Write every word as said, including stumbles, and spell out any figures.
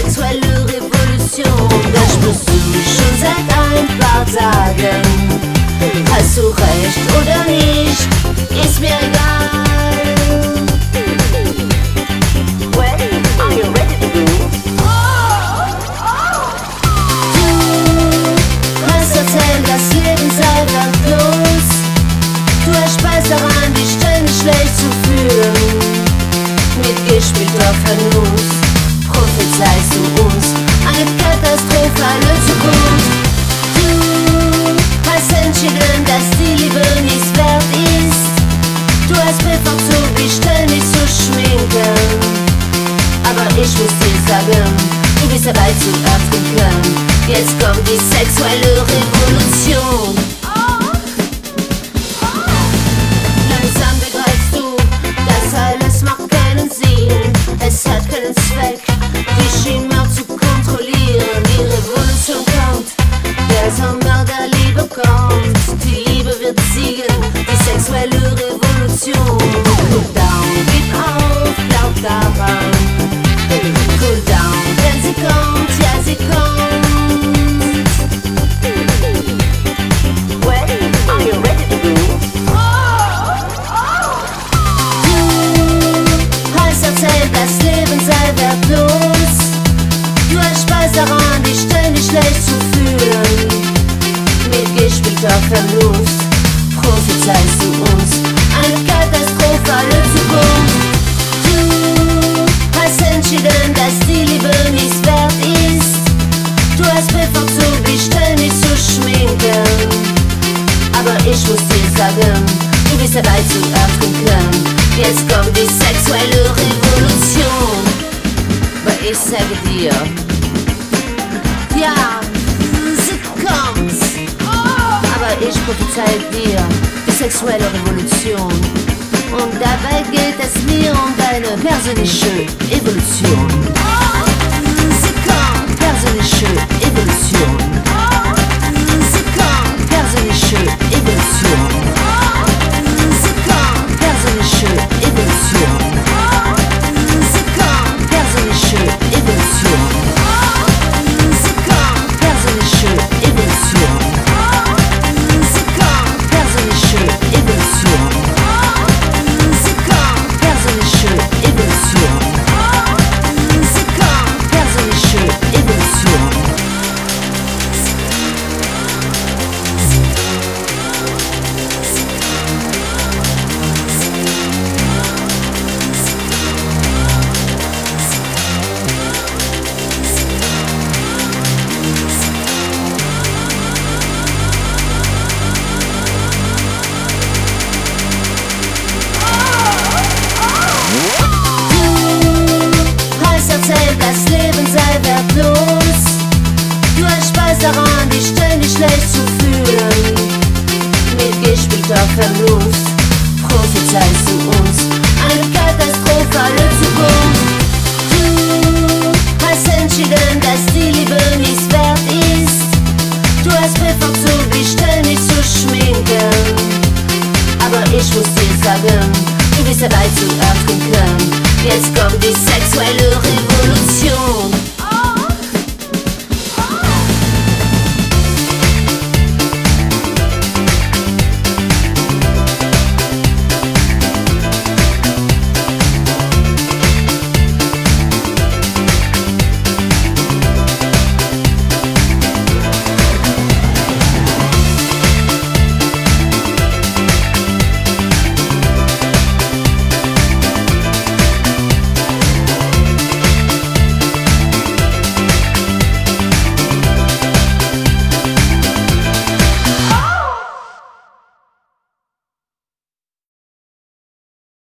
sexuelle Revolution. Das spürst du schon seit ein paar Tagen. Hast du recht oder nicht, ist mir egal. Well, are you ready to go? Du hast erzählt, das Leben sei wertlos. Du hast Spaß daran, dich ständig schlecht zu fühlen. Mitgespielter Verlust, prophezeist du uns eine katastrophale Zukunft. Du hast entschieden, dass die Liebe nichts wert ist. Du hast bevorzugt, dich ständig zu schminken. Aber ich muss dir sagen, du bist dabei zu ertrinken. Jetzt kommt die sexuelle Revolution. Langsam begreifst du, das alles macht keinen Sinn. Es hat keinen Zweck, dich immer zu kontrollieren. Die Revolution kommt, der Sommer der Liebe kommt. Die Liebe wird siegen, die sexuelle Revolution. Cool down, gib auf, glaub daran. Cool down, denn sie kommt, ja sie kommt. Well, are you ready to go? Du hast erzählt, das Leben sei wertlos. Du hast Spaß daran, dich ständig schlecht zu fühlen. Mitgespielter Verlust, prophezeist du uns eine katastrophale Zukunft. Du hast entschieden, dass die Liebe nichts wert ist. Du hast bevorzugt, dich ständig zu schminken. Aber ich muss dir sagen, du bist dabei zu ertrinken. Jetzt kommt die sexuelle Revolution. Aber ich sage dir, ja, sie kommt. Aber ich prophezei dir die sexuelle Revolution. Und dabei geht es mir um deine persönliche Evolution. Sie kommt, persönliche Evolution. Sie kommt, persönliche Evolution. Sie kommt, persönliche Evolution. Sie kommt, persönliche Evolution. Sie kommt, persönliche Evolution. Sie kommt, persönliche Evolution. Sie kommt, persönliche Evolution. Sie kommt, persönliche Evolution. Du hast erzählt, das Leben